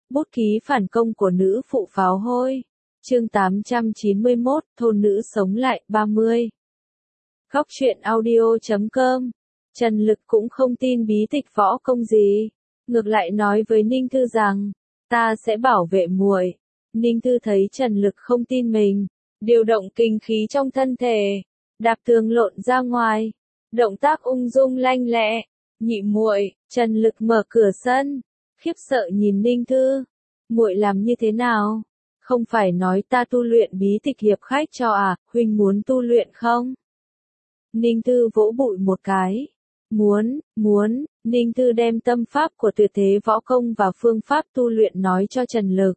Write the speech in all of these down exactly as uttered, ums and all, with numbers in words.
Bút ký phản công của nữ phụ pháo hôi. Chương tám trăm chín mươi mốt, thôn nữ sống lại, ba mươi. Góc truyện audio chấm com. Trần Lực cũng không tin bí tịch võ công gì. Ngược lại nói với Ninh Thư rằng, ta sẽ bảo vệ muội. Ninh Thư thấy Trần Lực không tin mình, điều động kinh khí trong thân thể, đạp tường lộn ra ngoài, động tác ung dung lanh lẹ. Nhị muội, Trần Lực mở cửa sân, khiếp sợ nhìn Ninh Thư. Muội làm như thế nào? Không phải nói ta tu luyện bí tịch hiệp khách cho à, huynh muốn tu luyện không? Ninh Thư vỗ bụi một cái. Muốn, muốn, Ninh Thư đem tâm pháp của tuyệt thế võ công và phương pháp tu luyện nói cho Trần Lực.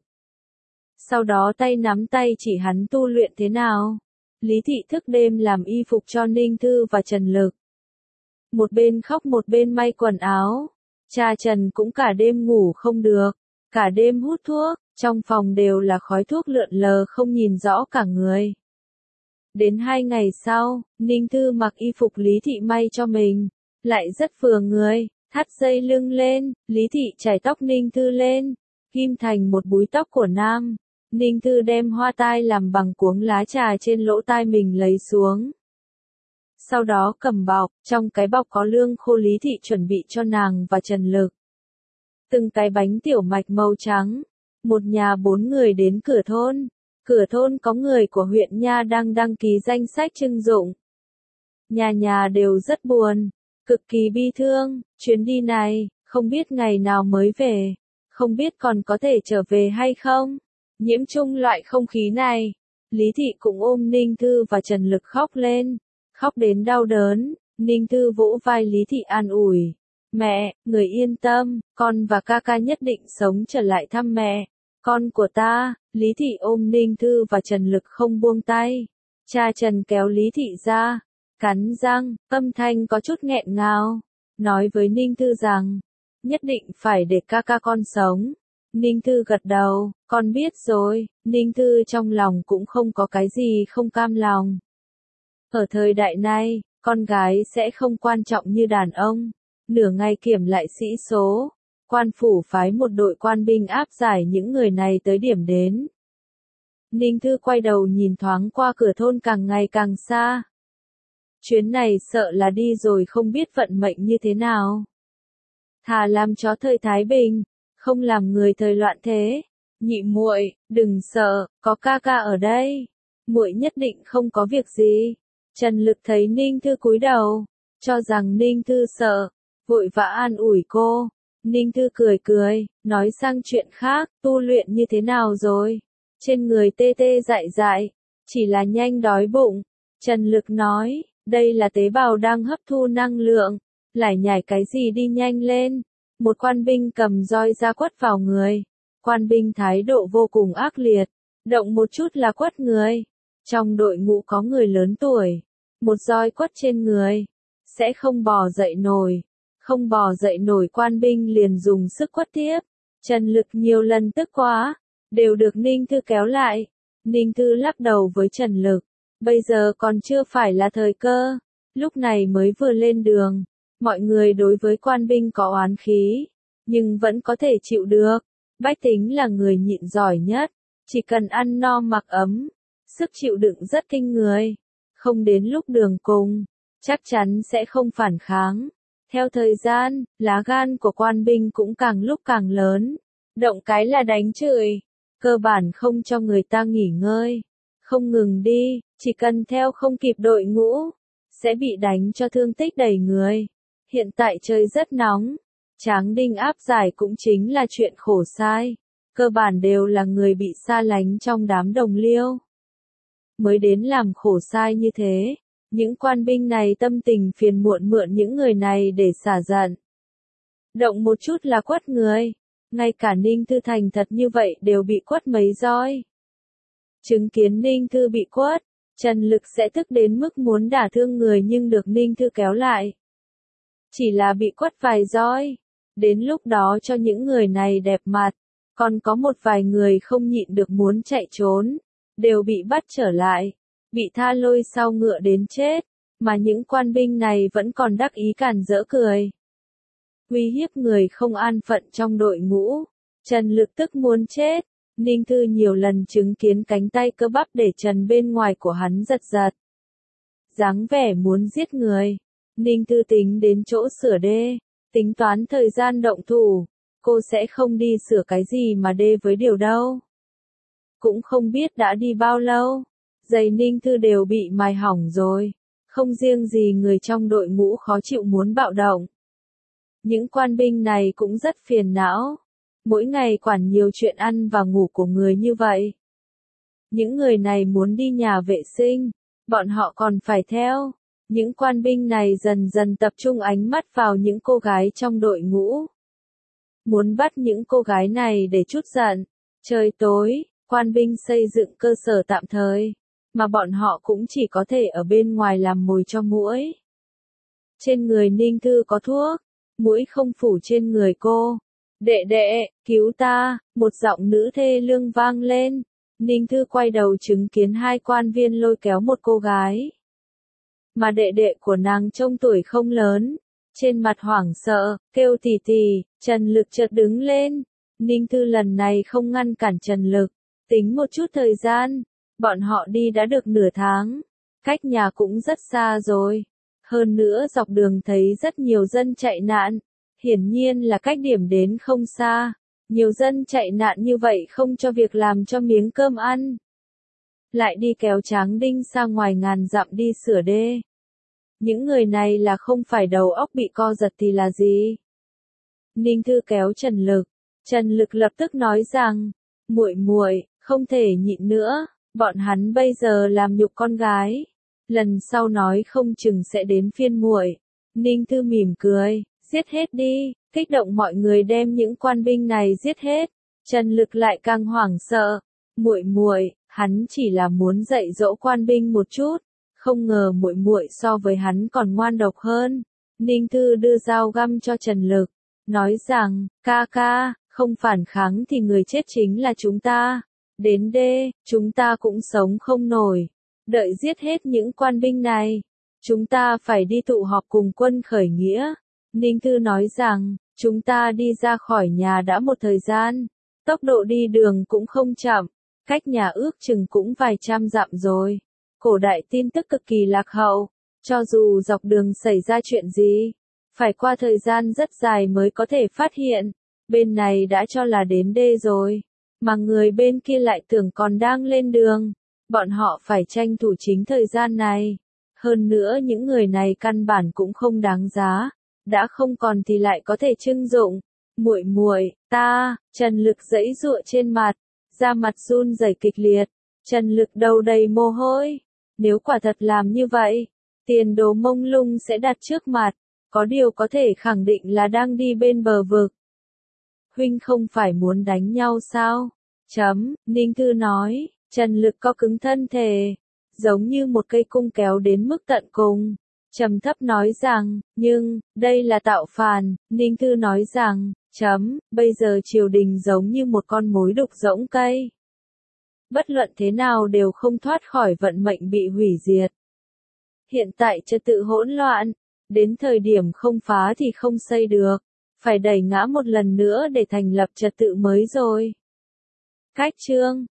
Sau đó tay nắm tay chỉ hắn tu luyện thế nào. Lý Thị thức đêm làm y phục cho Ninh Thư và Trần Lực. Một bên khóc một bên may quần áo. Cha Trần cũng cả đêm ngủ không được, cả đêm hút thuốc, trong phòng đều là khói thuốc lượn lờ không nhìn rõ cả người. Đến hai ngày sau, Ninh Thư mặc y phục Lý Thị may cho mình, lại rất vừa người, thắt dây lưng lên, Lý Thị chải tóc Ninh Thư lên, ghim thành một búi tóc của nam. Ninh Thư đem hoa tai làm bằng cuống lá trà trên lỗ tai mình lấy xuống. Sau đó cầm bọc, trong cái bọc có lương khô Lý Thị chuẩn bị cho nàng và Trần Lực. Từng cái bánh tiểu mạch màu trắng. Một nhà bốn người đến cửa thôn. Cửa thôn có người của huyện Nha đang đăng ký danh sách trưng dụng. Nhà nhà đều rất buồn, cực kỳ bi thương, chuyến đi này, không biết ngày nào mới về, không biết còn có thể trở về hay không. Nhiễm chung loại không khí này, Lý Thị cũng ôm Ninh Thư và Trần Lực khóc lên, khóc đến đau đớn. Ninh Thư vỗ vai Lý Thị an ủi. Mẹ, người yên tâm, con và ca ca nhất định sống trở lại thăm mẹ. Con của ta, Lý Thị ôm Ninh Thư và Trần Lực không buông tay. Cha Trần kéo Lý Thị ra, cắn răng, âm thanh có chút nghẹn ngào, nói với Ninh Thư rằng, nhất định phải để ca ca con sống. Ninh Thư gật đầu, con biết rồi. Ninh Thư trong lòng cũng không có cái gì không cam lòng. Ở thời đại này, con gái sẽ không quan trọng như đàn ông. Nửa ngày kiểm lại sĩ số, quan phủ phái một đội quan binh áp giải những người này tới điểm đến. Ninh Thư quay đầu nhìn thoáng qua cửa thôn càng ngày càng xa. Chuyến này sợ là đi rồi không biết vận mệnh như thế nào. Thà làm chó thời Thái Bình, không làm người thời loạn thế. Nhị muội, đừng sợ, có ca ca ở đây. Muội nhất định không có việc gì. Trần Lực thấy Ninh Thư cúi đầu, cho rằng Ninh Thư sợ, vội vã an ủi cô. Ninh Thư cười cười, nói sang chuyện khác, tu luyện như thế nào rồi? Trên người tê tê dại dại, chỉ là nhanh đói bụng. Trần Lực nói, đây là tế bào đang hấp thu năng lượng, lải nhải cái gì đi nhanh lên. Một quan binh cầm roi ra quất vào người. Quan binh thái độ vô cùng ác liệt, động một chút là quất người. Trong đội ngũ có người lớn tuổi, một roi quất trên người, sẽ không bò dậy nổi. Không bò dậy nổi quan binh liền dùng sức quất tiếp. Trần Lực nhiều lần tức quá, đều được Ninh Thư kéo lại. Ninh Thư lắc đầu với Trần Lực, bây giờ còn chưa phải là thời cơ, lúc này mới vừa lên đường. Mọi người đối với quan binh có oán khí, nhưng vẫn có thể chịu được. Bách tính là người nhịn giỏi nhất, chỉ cần ăn no mặc ấm, sức chịu đựng rất kinh người. Không đến lúc đường cùng, chắc chắn sẽ không phản kháng. Theo thời gian, lá gan của quan binh cũng càng lúc càng lớn. Động cái là đánh chửi, cơ bản không cho người ta nghỉ ngơi. Không ngừng đi, chỉ cần theo không kịp đội ngũ, sẽ bị đánh cho thương tích đầy người. Hiện tại trời rất nóng, Tráng Đinh áp giải cũng chính là chuyện khổ sai. Cơ bản đều là người bị xa lánh trong đám đồng liêu. Mới đến làm khổ sai như thế. Những quan binh này tâm tình phiền muộn mượn những người này để xả giận. Động một chút là quất người. Ngay cả Ninh Thư thành thật như vậy đều bị quất mấy roi. Chứng kiến Ninh Thư bị quất, Trần Lực sẽ tức đến mức muốn đả thương người nhưng được Ninh Thư kéo lại. Chỉ là bị quất vài roi. Đến lúc đó cho những người này đẹp mặt. Còn có một vài người không nhịn được muốn chạy trốn. Đều bị bắt trở lại. Bị tha lôi sau ngựa đến chết, mà những quan binh này vẫn còn đắc ý càn rỡ cười. Uy hiếp người không an phận trong đội ngũ, Trần Lực tức muốn chết. Ninh Thư nhiều lần chứng kiến cánh tay cơ bắp để trần bên ngoài của hắn giật giật. Dáng vẻ muốn giết người. Ninh Thư tính đến chỗ sửa đê, tính toán thời gian động thủ. Cô sẽ không đi sửa cái gì mà đê với điều đâu. Cũng không biết đã đi bao lâu. Giày Ninh Thư đều bị mài hỏng rồi. Không riêng gì người trong đội ngũ khó chịu muốn bạo động. Những quan binh này cũng rất phiền não. Mỗi ngày quản nhiều chuyện ăn và ngủ của người như vậy. Những người này muốn đi nhà vệ sinh, bọn họ còn phải theo. Những quan binh này dần dần tập trung ánh mắt vào những cô gái trong đội ngũ. Muốn bắt những cô gái này để trút giận. Trời tối, quan binh xây dựng cơ sở tạm thời, mà bọn họ cũng chỉ có thể ở bên ngoài làm mồi cho muỗi. Trên người Ninh Thư có thuốc, muỗi không phủ trên người cô. Đệ đệ, cứu ta, một giọng nữ thê lương vang lên. Ninh Thư quay đầu chứng kiến hai quan viên lôi kéo một cô gái. Mà đệ đệ của nàng trông tuổi không lớn, trên mặt hoảng sợ, kêu tỉ tỉ. Trần Lực chợt đứng lên. Ninh Thư lần này không ngăn cản Trần Lực, tính một chút thời gian, bọn họ đi đã được nửa tháng, cách nhà cũng rất xa rồi. Hơn nữa dọc đường thấy rất nhiều dân chạy nạn, hiển nhiên là cách điểm đến không xa. Nhiều dân chạy nạn như vậy không cho việc làm cho miếng cơm ăn. Lại đi kéo Tráng Đinh sang ngoài ngàn dặm đi sửa đê. Những người này là không phải đầu óc bị co giật thì là gì? Ninh Thư kéo Trần Lực. Trần Lực lập tức nói rằng, muội muội, không thể nhịn nữa, bọn hắn bây giờ làm nhục con gái. Lần sau nói không chừng sẽ đến phiên muội. Ninh Thư mỉm cười, giết hết đi, kích động mọi người đem những quan binh này giết hết. Trần Lực lại càng hoảng sợ. Muội muội, hắn chỉ là muốn dạy dỗ quan binh một chút, không ngờ muội muội so với hắn còn ngoan độc hơn. Ninh Thư đưa dao găm cho Trần Lực, nói rằng, ca ca, không phản kháng thì người chết chính là chúng ta. Đến đê, chúng ta cũng sống không nổi. Đợi giết hết những quan binh này, chúng ta phải đi tụ họp cùng quân khởi nghĩa. Ninh Thư nói rằng, chúng ta đi ra khỏi nhà đã một thời gian, tốc độ đi đường cũng không chậm, cách nhà ước chừng cũng vài trăm dặm rồi. Cổ đại tin tức cực kỳ lạc hậu, cho dù dọc đường xảy ra chuyện gì, phải qua thời gian rất dài mới có thể phát hiện. Bên này đã cho là đến đê rồi, mà người bên kia lại tưởng còn đang lên đường. Bọn họ phải tranh thủ chính thời gian này. Hơn nữa những người này căn bản cũng không đáng giá, đã không còn thì lại có thể trưng dụng. Muội muội, ta, Trần Lực giãy giụa trên mặt, da mặt run rẩy kịch liệt. Trần Lực đầu đầy mồ hôi. Nếu quả thật làm như vậy, tiền đồ mông lung sẽ đặt trước mặt, có điều có thể khẳng định là đang đi bên bờ vực. Huynh không phải muốn đánh nhau sao? Chấm, Ninh Thư nói. Trần Lực co cứng thân thể, giống như một cây cung kéo đến mức tận cùng. Trầm thấp nói rằng, nhưng, đây là tạo phản. Ninh Thư nói rằng, chấm, bây giờ triều đình giống như một con mối đục rỗng cây. Bất luận thế nào đều không thoát khỏi vận mệnh bị hủy diệt. Hiện tại trật tự hỗn loạn, đến thời điểm không phá thì không xây được, phải đẩy ngã một lần nữa để thành lập trật tự mới rồi. Cách chương